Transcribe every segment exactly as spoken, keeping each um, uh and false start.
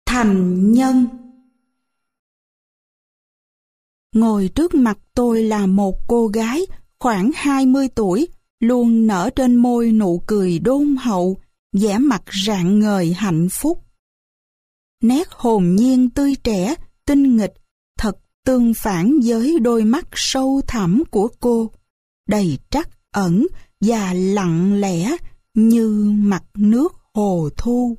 Thành nhân. Ngồi trước mặt tôi là một cô gái khoảng hai mươi tuổi, luôn nở trên môi nụ cười đôn hậu, vẻ mặt rạng ngời hạnh phúc. Nét hồn nhiên tươi trẻ, tinh nghịch, thật tương phản với đôi mắt sâu thẳm của cô, đầy trắc ẩn và lặng lẽ như mặt nước hồ thu.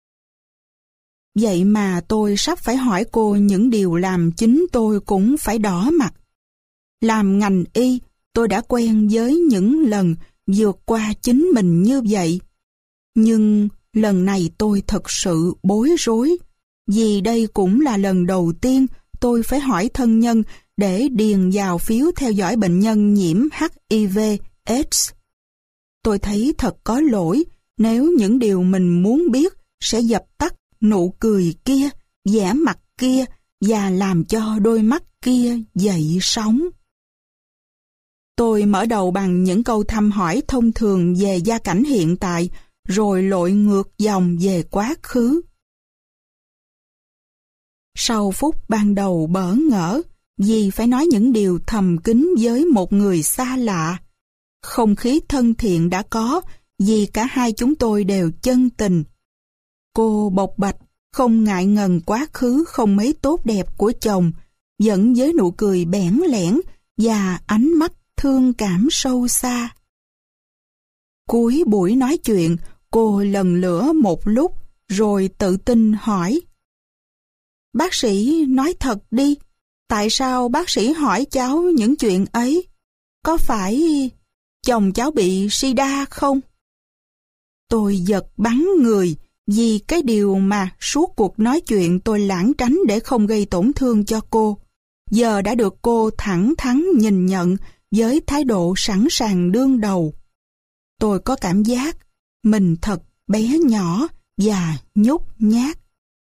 Vậy mà tôi sắp phải hỏi cô những điều làm chính tôi cũng phải đỏ mặt. Làm ngành y, tôi đã quen với những lần vượt qua chính mình như vậy. Nhưng lần này tôi thật sự bối rối, vì đây cũng là lần đầu tiên tôi phải hỏi thân nhân để điền vào phiếu theo dõi bệnh nhân nhiễm hát i vê AIDS. Tôi thấy thật có lỗi nếu những điều mình muốn biết sẽ dập tắt nụ cười kia, vẻ mặt kia và làm cho đôi mắt kia dậy sóng. Tôi mở đầu bằng những câu thăm hỏi thông thường về gia cảnh hiện tại, rồi lội ngược dòng về quá khứ. Sau phút ban đầu bỡ ngỡ, vì phải nói những điều thầm kín với một người xa lạ, không khí thân thiện đã có, vì cả hai chúng tôi đều chân tình. Cô bộc bạch, không ngại ngần quá khứ không mấy tốt đẹp của chồng, vẫn với nụ cười bẽn lẽn và ánh mắt thương cảm sâu xa. Cuối buổi nói chuyện, cô lần lữa một lúc, rồi tự tin hỏi: "Bác sĩ nói thật đi, tại sao bác sĩ hỏi cháu những chuyện ấy? Có phải chồng cháu bị sida không?" Tôi giật bắn người, vì cái điều mà suốt cuộc nói chuyện tôi lảng tránh để không gây tổn thương cho cô, giờ đã được cô thẳng thắn nhìn nhận với thái độ sẵn sàng đương đầu. Tôi có cảm giác mình thật bé nhỏ và nhút nhát.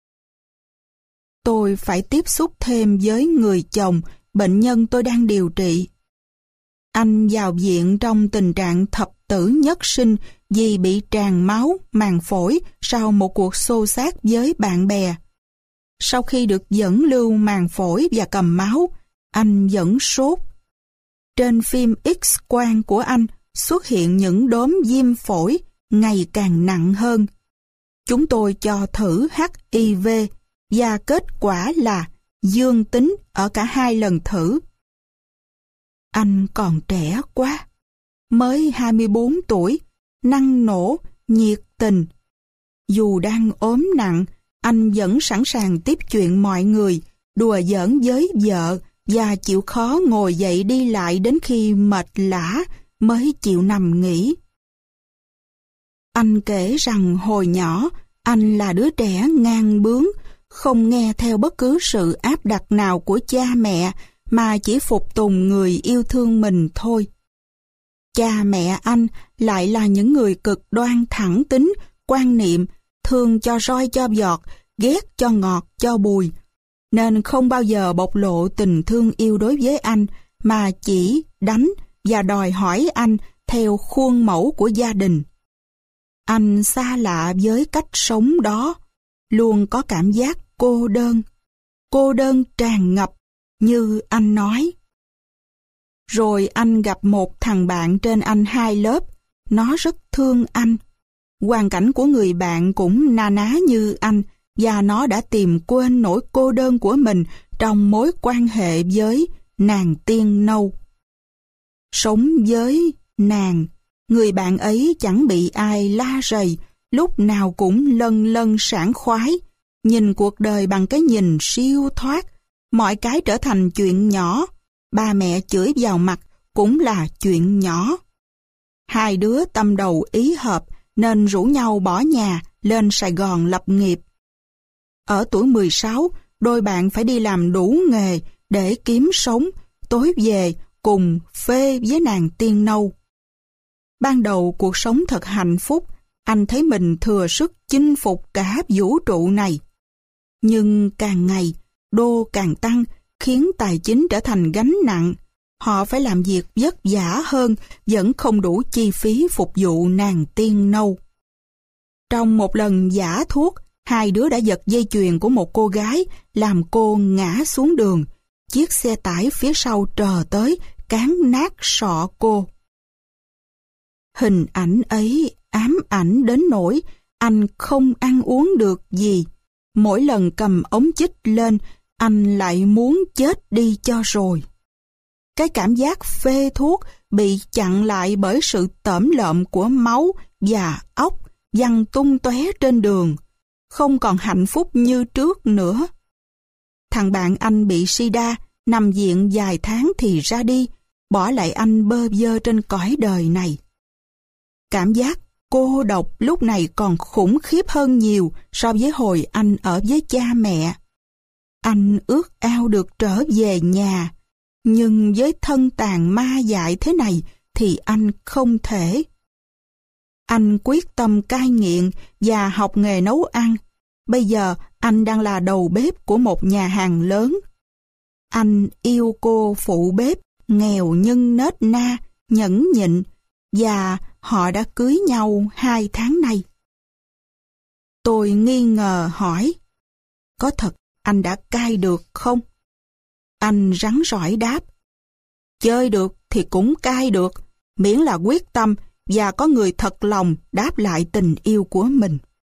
Tôi phải tiếp xúc thêm với người chồng, bệnh nhân tôi đang điều trị. Anh vào viện trong tình trạng thập tử nhất sinh vì bị tràn máu, màng phổi sau một cuộc xô xát với bạn bè. Sau khi được dẫn lưu màng phổi và cầm máu, anh vẫn sốt. Trên phim X-quang của anh xuất hiện những đốm viêm phổi ngày càng nặng hơn. Chúng tôi cho thử hát i vê và kết quả là dương tính ở cả hai lần thử. Anh còn trẻ quá, mới hai mươi bốn tuổi, năng nổ, nhiệt tình. Dù đang ốm nặng, anh vẫn sẵn sàng tiếp chuyện mọi người, đùa giỡn với vợ và chịu khó ngồi dậy đi lại đến khi mệt lả mới chịu nằm nghỉ. Anh kể rằng hồi nhỏ, anh là đứa trẻ ngang bướng, không nghe theo bất cứ sự áp đặt nào của cha mẹ, mà chỉ phục tùng người yêu thương mình thôi. Cha mẹ anh lại là những người cực đoan thẳng tính, quan niệm, thương cho roi cho vọt, ghét cho ngọt cho bùi, nên không bao giờ bộc lộ tình thương yêu đối với anh, mà chỉ đánh và đòi hỏi anh theo khuôn mẫu của gia đình. Anh xa lạ với cách sống đó, luôn có cảm giác cô đơn, cô đơn tràn ngập, như anh nói. Rồi anh gặp một thằng bạn trên anh hai lớp, nó rất thương anh. Hoàn cảnh của người bạn cũng na ná như anh, và nó đã tìm quên nỗi cô đơn của mình trong mối quan hệ với nàng tiên nâu. Sống với nàng, người bạn ấy chẳng bị ai la rầy, lúc nào cũng lân lân sảng khoái, nhìn cuộc đời bằng cái nhìn siêu thoát, mọi cái trở thành chuyện nhỏ, ba mẹ chửi vào mặt cũng là chuyện nhỏ. Hai đứa tâm đầu ý hợp nên rủ nhau bỏ nhà lên Sài Gòn lập nghiệp. Ở tuổi mười sáu, đôi bạn phải đi làm đủ nghề để kiếm sống, tối về cùng phê với nàng tiên nâu. Ban đầu cuộc sống thật hạnh phúc, anh thấy mình thừa sức chinh phục cả vũ trụ này. Nhưng càng ngày, đô càng tăng, khiến tài chính trở thành gánh nặng. Họ phải làm việc vất vả hơn, vẫn không đủ chi phí phục vụ nàng tiên nâu. Trong một lần giả thuốc, hai đứa đã giật dây chuyền của một cô gái, làm cô ngã xuống đường. Chiếc xe tải phía sau trờ tới, cán nát sọ cô. Hình ảnh ấy ám ảnh đến nỗi anh không ăn uống được gì. Mỗi lần cầm ống chích lên, anh lại muốn chết đi cho rồi. Cái cảm giác phê thuốc bị chặn lại bởi sự tởm lợm của máu và óc văng tung tóe trên đường, không còn hạnh phúc như trước nữa. Thằng bạn anh bị sida, nằm viện vài tháng thì ra đi, bỏ lại anh bơ vơ trên cõi đời này. Cảm giác cô độc lúc này còn khủng khiếp hơn nhiều so với hồi anh ở với cha mẹ. Anh ước ao được trở về nhà, nhưng với thân tàn ma dại thế này thì anh không thể. Anh quyết tâm cai nghiện và học nghề nấu ăn. Bây giờ anh đang là đầu bếp của một nhà hàng lớn. Anh yêu cô phụ bếp, nghèo nhưng nết na, nhẫn nhịn, và họ đã cưới nhau hai tháng nay. Tôi nghi ngờ hỏi, có thật anh đã cai được không? Anh rắn rỏi đáp, chơi được thì cũng cai được, miễn là quyết tâm và có người thật lòng đáp lại tình yêu của mình.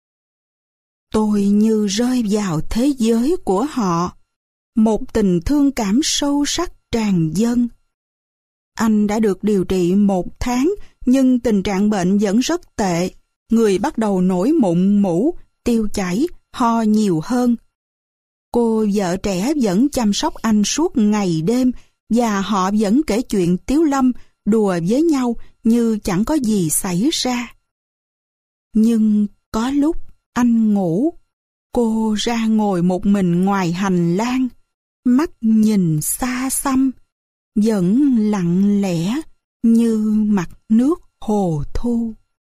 Tôi như rơi vào thế giới của họ, một tình thương cảm sâu sắc tràn dâng. Anh đã được điều trị một tháng, nhưng tình trạng bệnh vẫn rất tệ. Người bắt đầu nổi mụn mủ, tiêu chảy, ho nhiều hơn. Cô vợ trẻ vẫn chăm sóc anh suốt ngày đêm, và họ vẫn kể chuyện tiếu lâm, đùa với nhau như chẳng có gì xảy ra. Nhưng có lúc anh ngủ, cô ra ngồi một mình ngoài hành lang, mắt nhìn xa xăm, vẫn lặng lẽ như mặt nước hồ thu.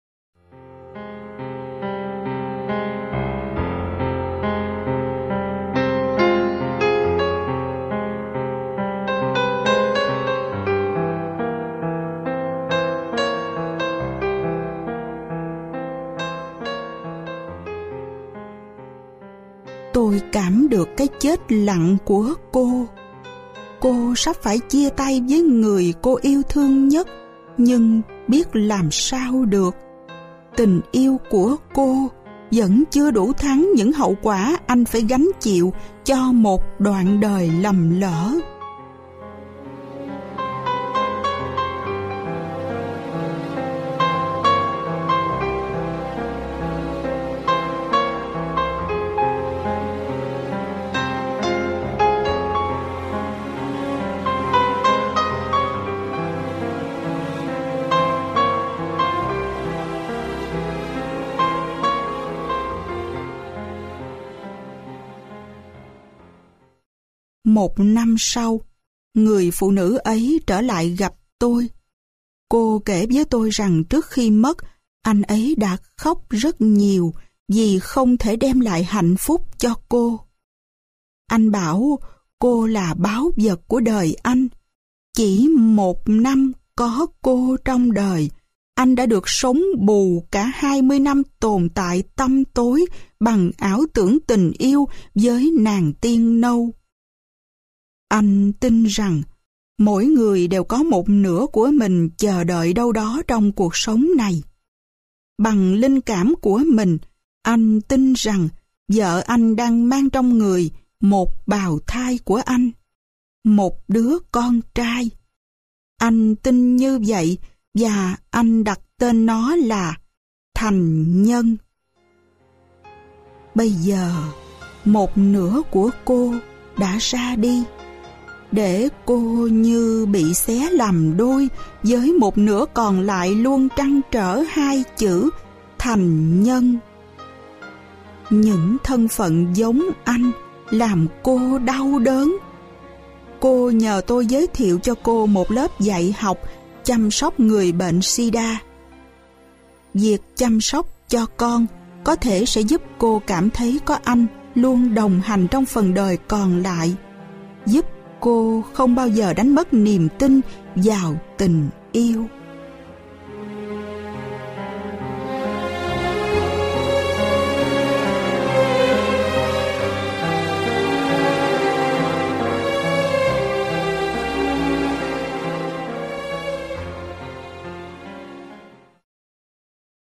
Tôi cảm được cái chết lặng của cô. Cô sắp phải chia tay với người cô yêu thương nhất, nhưng biết làm sao được. Tình yêu của cô vẫn chưa đủ thắng những hậu quả anh phải gánh chịu cho một đoạn đời lầm lỡ. Một năm sau, người phụ nữ ấy trở lại gặp tôi. Cô kể với tôi rằng trước khi mất, anh ấy đã khóc rất nhiều vì không thể đem lại hạnh phúc cho cô. Anh bảo cô là báu vật của đời anh. Chỉ một năm có cô trong đời, anh đã được sống bù cả hai mươi năm tồn tại tăm tối bằng ảo tưởng tình yêu với nàng tiên nâu. Anh tin rằng mỗi người đều có một nửa của mình chờ đợi đâu đó trong cuộc sống này. Bằng linh cảm của mình, anh tin rằng vợ anh đang mang trong người một bào thai của anh, một đứa con trai. Anh tin như vậy và anh đặt tên nó là Thành Nhân. Bây giờ, một nửa của cô đã ra đi, để cô như bị xé làm đôi với một nửa còn lại luôn trăn trở hai chữ Thành Nhân. Những thân phận giống anh làm cô đau đớn. Cô nhờ tôi giới thiệu cho cô một lớp dạy học chăm sóc người bệnh sida. Việc chăm sóc cho con có thể sẽ giúp cô cảm thấy có anh luôn đồng hành trong phần đời còn lại, giúp cô không bao giờ đánh mất niềm tin vào tình yêu.